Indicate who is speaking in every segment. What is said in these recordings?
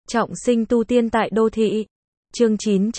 Speaker 1: Trọng sinh tu tiên tại đô thị. Chương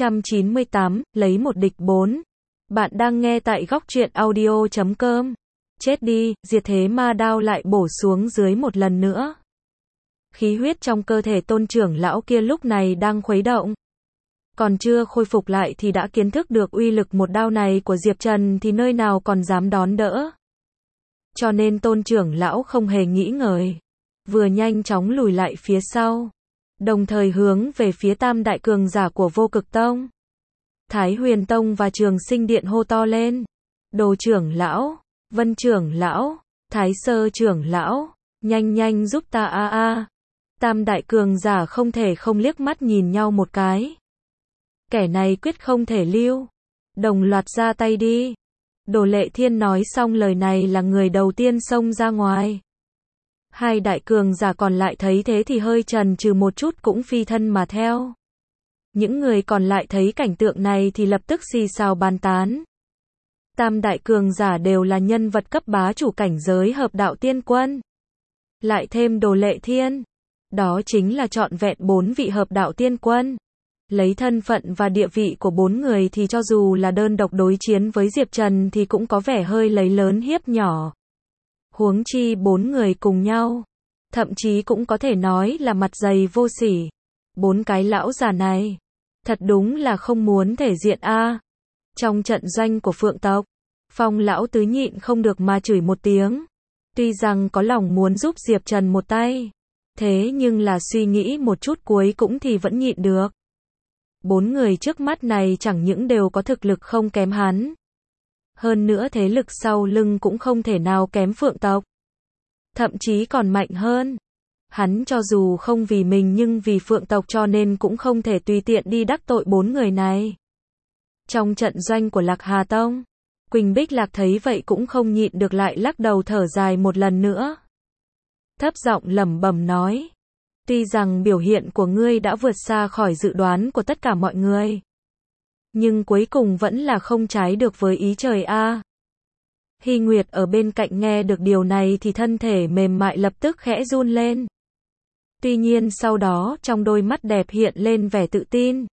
Speaker 1: 998, lấy một địch 4. Bạn đang nghe tại góc truyện audio.com. Chết đi, diệt thế ma đao lại bổ xuống dưới một lần nữa. Khí huyết trong cơ thể tôn trưởng lão kia lúc này đang khuấy động. Còn chưa khôi phục lại thì đã kiến thức được uy lực một đao này của Diệp Trần thì nơi nào còn dám đón đỡ. Cho nên tôn trưởng lão không hề nghĩ ngợi. Vừa nhanh chóng lùi lại phía sau. Đồng thời hướng về phía tam đại cường giả của Vô Cực Tông. Thái Huyền Tông và Trường Sinh Điện hô to lên. Đồ trưởng lão, Vân trưởng lão, Thái Sơ trưởng lão, nhanh nhanh giúp ta a. Tam đại cường giả không thể không liếc mắt nhìn nhau một cái. Kẻ này quyết không thể lưu. Đồng loạt ra tay đi. Đồ Lệ Thiên nói xong lời này là người đầu tiên xông ra ngoài. Hai đại cường giả còn lại thấy thế thì hơi chần chừ một chút cũng phi thân mà theo. Những người còn lại thấy cảnh tượng này thì lập tức xì xào bàn tán. Tam đại cường giả đều là nhân vật cấp bá chủ cảnh giới hợp đạo tiên quân. Lại thêm Đồ Lệ Thiên. Đó chính là trọn vẹn 4 vị hợp đạo tiên quân. Lấy thân phận và địa vị của 4 người thì cho dù là đơn độc đối chiến với Diệp Trần thì cũng có vẻ hơi lấy lớn hiếp nhỏ. Huống chi 4 người cùng nhau. Thậm chí cũng có thể nói là mặt dày vô sỉ. 4 cái lão già này. Thật đúng là không muốn thể diện a. Trong trận doanh của Phượng tộc, Phong lão tứ nhịn không được mà chửi một tiếng. Tuy rằng có lòng muốn giúp Diệp Trần một tay. Thế nhưng là suy nghĩ một chút cuối cũng thì vẫn nhịn được. 4 người trước mắt này chẳng những đều có thực lực không kém hắn. Hơn nữa thế lực sau lưng cũng không thể nào kém Phượng tộc. Thậm chí còn mạnh hơn. Hắn cho dù không vì mình nhưng vì Phượng tộc cho nên cũng không thể tùy tiện đi đắc tội 4 người này. Trong trận doanh của Lạc Hà Tông, Quỳnh Bích Lạc thấy vậy cũng không nhịn được lại lắc đầu thở dài một lần nữa. Thấp giọng lẩm bẩm nói. Tuy rằng biểu hiện của ngươi đã vượt xa khỏi dự đoán của tất cả mọi người. Nhưng cuối cùng vẫn là không trái được với ý trời a. Hy Nguyệt ở bên cạnh nghe được điều này thì thân thể mềm mại lập tức khẽ run lên. Tuy nhiên sau đó trong đôi mắt đẹp hiện lên vẻ tự tin.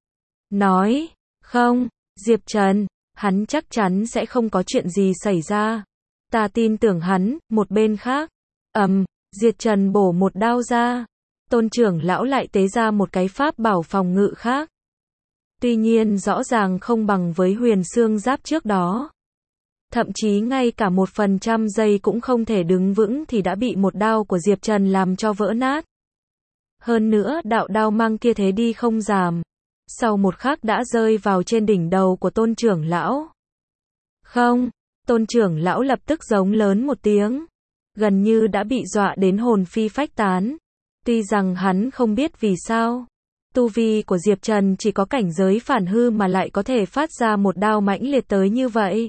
Speaker 1: Nói, không, Diệp Trần, hắn chắc chắn sẽ không có chuyện gì xảy ra. Ta tin tưởng hắn. Một bên khác, Diệp Trần bổ một đao ra. Tôn trưởng lão lại tế ra một cái pháp bảo phòng ngự khác. Tuy nhiên rõ ràng không bằng với huyền xương giáp trước đó. Thậm chí ngay cả 1% giây cũng không thể đứng vững thì đã bị một đao của Diệp Trần làm cho vỡ nát. Hơn nữa đạo đao mang kia thế đi không giảm. Sau một khắc đã rơi vào trên đỉnh đầu của tôn trưởng lão. Không, tôn trưởng lão lập tức giống lớn một tiếng. Gần như đã bị dọa đến hồn phi phách tán. Tuy rằng hắn không biết vì sao. Tu vi của Diệp Trần chỉ có cảnh giới phản hư mà lại có thể phát ra một đao mãnh liệt tới như vậy.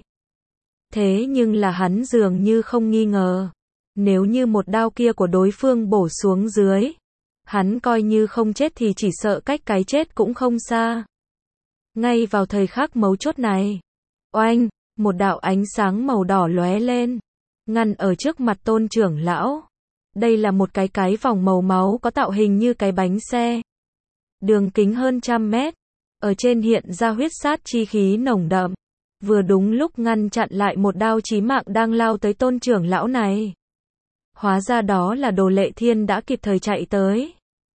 Speaker 1: Thế nhưng là hắn dường như không nghi ngờ. Nếu như một đao kia của đối phương bổ xuống dưới. Hắn coi như không chết thì chỉ sợ cách cái chết cũng không xa. Ngay vào thời khắc mấu chốt này. Oanh, một đạo ánh sáng màu đỏ lóe lên. Ngăn ở trước mặt tôn trưởng lão. Đây là một cái vòng màu máu có tạo hình như cái bánh xe. Đường kính hơn 100 mét. Ở trên hiện ra huyết sát chi khí nồng đậm. Vừa đúng lúc ngăn chặn lại một đao chí mạng đang lao tới tôn trưởng lão này. Hóa ra đó là Đồ Lệ Thiên đã kịp thời chạy tới.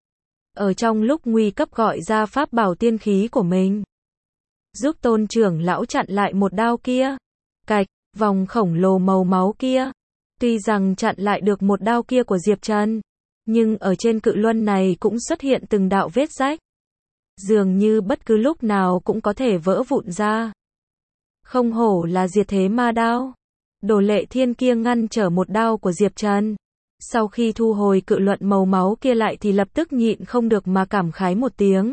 Speaker 1: Ở trong lúc nguy cấp gọi ra pháp bảo tiên khí của mình. Giúp tôn trưởng lão chặn lại một đao kia. Cạch, vòng khổng lồ màu máu kia. Tuy rằng chặn lại được một đao kia của Diệp Trần. Nhưng ở trên cự luân này cũng xuất hiện từng đạo vết rách. Dường như bất cứ lúc nào cũng có thể vỡ vụn ra. Không hổ là diệt thế ma đao. Đồ Lệ Thiên kia ngăn trở một đao của Diệp Trần. Sau khi thu hồi cự luận màu máu kia lại thì lập tức nhịn không được mà cảm khái một tiếng.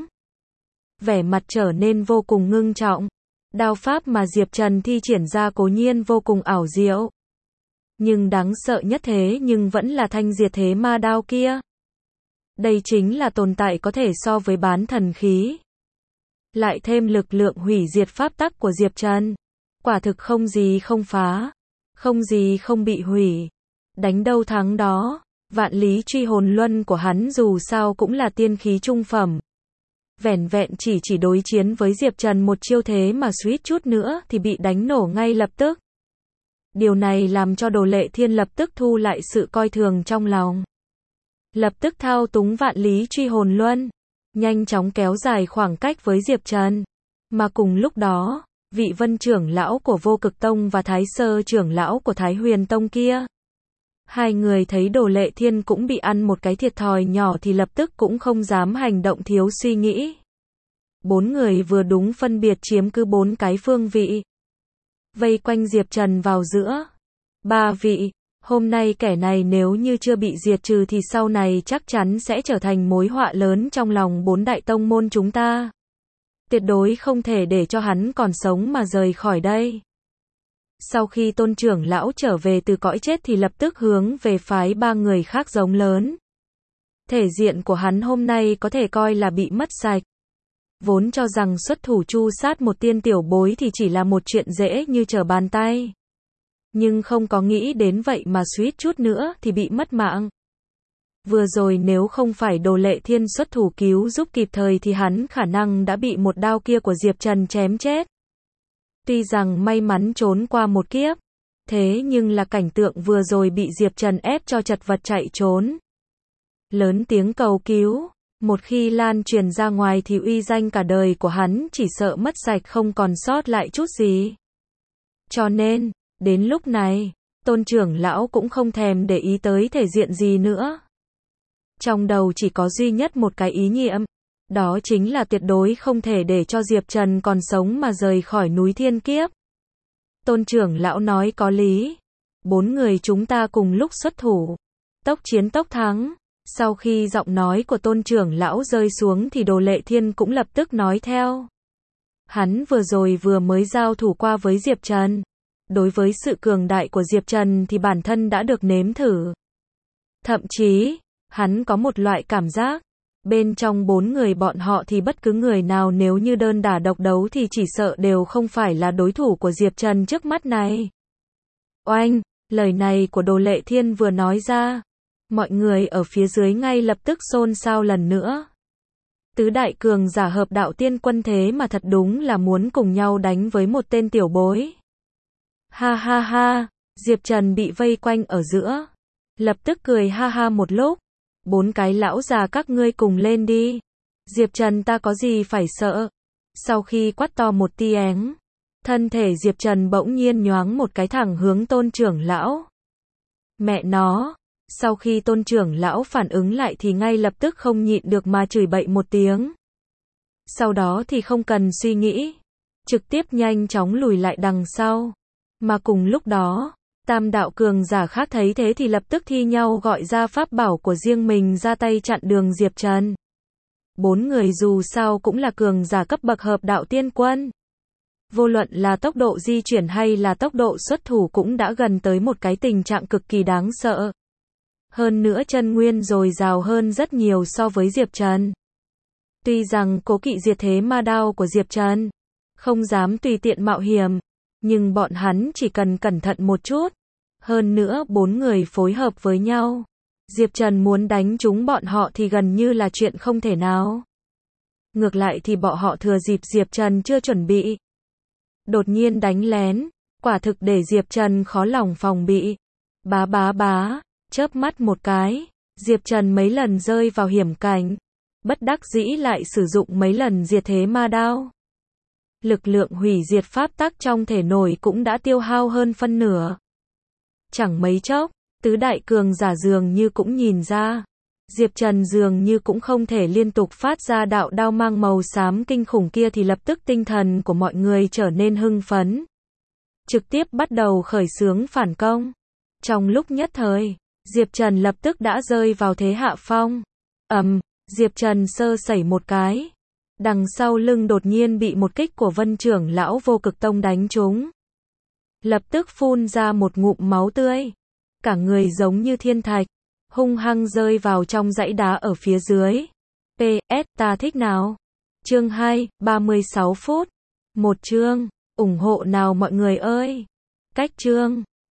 Speaker 1: Vẻ mặt trở nên vô cùng ngưng trọng. Đao pháp mà Diệp Trần thi triển ra cố nhiên vô cùng ảo diệu. Nhưng đáng sợ nhất thế nhưng vẫn là thanh diệt thế ma đao kia. Đây chính là tồn tại có thể so với bán thần khí. Lại thêm lực lượng hủy diệt pháp tắc của Diệp Trần. Quả thực không gì không phá. Không gì không bị hủy. Đánh đâu thắng đó. Vạn lý truy hồn luân của hắn dù sao cũng là tiên khí trung phẩm. Vẻn vẹn chỉ đối chiến với Diệp Trần một chiêu thế mà suýt chút nữa thì bị đánh nổ ngay lập tức. Điều này làm cho Đồ Lệ Thiên lập tức thu lại sự coi thường trong lòng. Lập tức thao túng vạn lý truy hồn luân, nhanh chóng kéo dài khoảng cách với Diệp Trần. Mà cùng lúc đó, vị Vân trưởng lão của Vô Cực Tông và Thái Sơ trưởng lão của Thái Huyền Tông kia, hai người thấy Đồ Lệ Thiên cũng bị ăn một cái thiệt thòi nhỏ thì lập tức cũng không dám hành động thiếu suy nghĩ. Bốn người vừa đúng phân biệt chiếm cứ 4 cái phương vị, vây quanh Diệp Trần vào giữa. 3 vị, hôm nay kẻ này nếu như chưa bị diệt trừ thì sau này chắc chắn sẽ trở thành mối họa lớn trong lòng 4 đại tông môn chúng ta. Tuyệt đối không thể để cho hắn còn sống mà rời khỏi đây. Sau khi Tôn trưởng lão trở về từ cõi chết thì lập tức hướng về phái 3 người khác giống lớn. Thể diện của hắn hôm nay có thể coi là bị mất sạch. Vốn cho rằng xuất thủ tru sát một tiên tiểu bối thì chỉ là một chuyện dễ như trở bàn tay. Nhưng không có nghĩ đến vậy mà suýt chút nữa thì bị mất mạng. Vừa rồi nếu không phải Đồ Lệ Thiên xuất thủ cứu giúp kịp thời thì hắn khả năng đã bị một đao kia của Diệp Trần chém chết. Tuy rằng may mắn trốn qua một kiếp, thế nhưng là cảnh tượng vừa rồi bị Diệp Trần ép cho chật vật chạy trốn. Lớn tiếng cầu cứu, một khi lan truyền ra ngoài thì uy danh cả đời của hắn chỉ sợ mất sạch không còn sót lại chút gì. Cho nên, đến lúc này, Tôn trưởng lão cũng không thèm để ý tới thể diện gì nữa. Trong đầu chỉ có duy nhất một cái ý niệm, đó chính là tuyệt đối không thể để cho Diệp Trần còn sống mà rời khỏi núi thiên kiếp. Tôn trưởng lão nói có lý. 4 người chúng ta cùng lúc xuất thủ, tốc chiến tốc thắng. Sau khi giọng nói của Tôn trưởng lão rơi xuống thì Đồ Lệ Thiên cũng lập tức nói theo. Hắn vừa rồi vừa mới giao thủ qua với Diệp Trần. Đối với sự cường đại của Diệp Trần thì bản thân đã được nếm thử. Thậm chí, hắn có một loại cảm giác, bên trong 4 người bọn họ thì bất cứ người nào nếu như đơn đả độc đấu thì chỉ sợ đều không phải là đối thủ của Diệp Trần trước mắt này. Oanh, lời này của Đồ Lệ Thiên vừa nói ra, mọi người ở phía dưới ngay lập tức xôn xao lần nữa. Tứ đại cường giả hợp đạo tiên quân thế mà thật đúng là muốn cùng nhau đánh với một tên tiểu bối. Ha ha ha, Diệp Trần bị vây quanh ở giữa, lập tức cười ha ha một lúc. 4 cái lão già các ngươi cùng lên đi. Diệp Trần ta có gì phải sợ. Sau khi quát to một tiếng, thân thể Diệp Trần bỗng nhiên nhoáng một cái thẳng hướng Tôn trưởng lão. Mẹ nó, sau khi Tôn trưởng lão phản ứng lại thì ngay lập tức không nhịn được mà chửi bậy một tiếng. Sau đó thì không cần suy nghĩ, trực tiếp nhanh chóng lùi lại đằng sau. Mà cùng lúc đó, tam đạo cường giả khác thấy thế thì lập tức thi nhau gọi ra pháp bảo của riêng mình ra tay chặn đường Diệp Trần. 4 người dù sao cũng là cường giả cấp bậc hợp đạo tiên quân. Vô luận là tốc độ di chuyển hay là tốc độ xuất thủ cũng đã gần tới một cái tình trạng cực kỳ đáng sợ. Hơn nữa chân nguyên dồi dào hơn rất nhiều so với Diệp Trần. Tuy rằng cố kỵ diệt thế ma đao của Diệp Trần, không dám tùy tiện mạo hiểm, nhưng bọn hắn chỉ cần cẩn thận một chút. Hơn nữa 4 người phối hợp với nhau, Diệp Trần muốn đánh trúng bọn họ thì gần như là chuyện không thể nào. Ngược lại thì bọn họ thừa dịp Diệp Trần chưa chuẩn bị, đột nhiên đánh lén, quả thực để Diệp Trần khó lòng phòng bị. Bá, chớp mắt một cái, Diệp Trần mấy lần rơi vào hiểm cảnh, bất đắc dĩ lại sử dụng mấy lần diệt thế ma đao. Lực lượng hủy diệt pháp tắc trong thể nổi cũng đã tiêu hao hơn phân nửa. Chẳng mấy chốc, tứ đại cường giả dường như cũng nhìn ra, Diệp Trần dường như cũng không thể liên tục phát ra đạo đao mang màu xám kinh khủng kia thì lập tức tinh thần của mọi người trở nên hưng phấn. Trực tiếp bắt đầu khởi xướng phản công. Trong lúc nhất thời, Diệp Trần lập tức đã rơi vào thế hạ phong. Diệp Trần sơ sẩy một cái. Đằng sau lưng đột nhiên bị một kích của Vân trưởng lão Vô Cực Tông đánh trúng. Lập tức phun ra một ngụm máu tươi. Cả người giống như thiên thạch, hung hăng rơi vào trong dãy đá ở phía dưới. PS, ta thích nào? Chương 2, 36 phút. Một chương, ủng hộ nào mọi người ơi. Cách chương.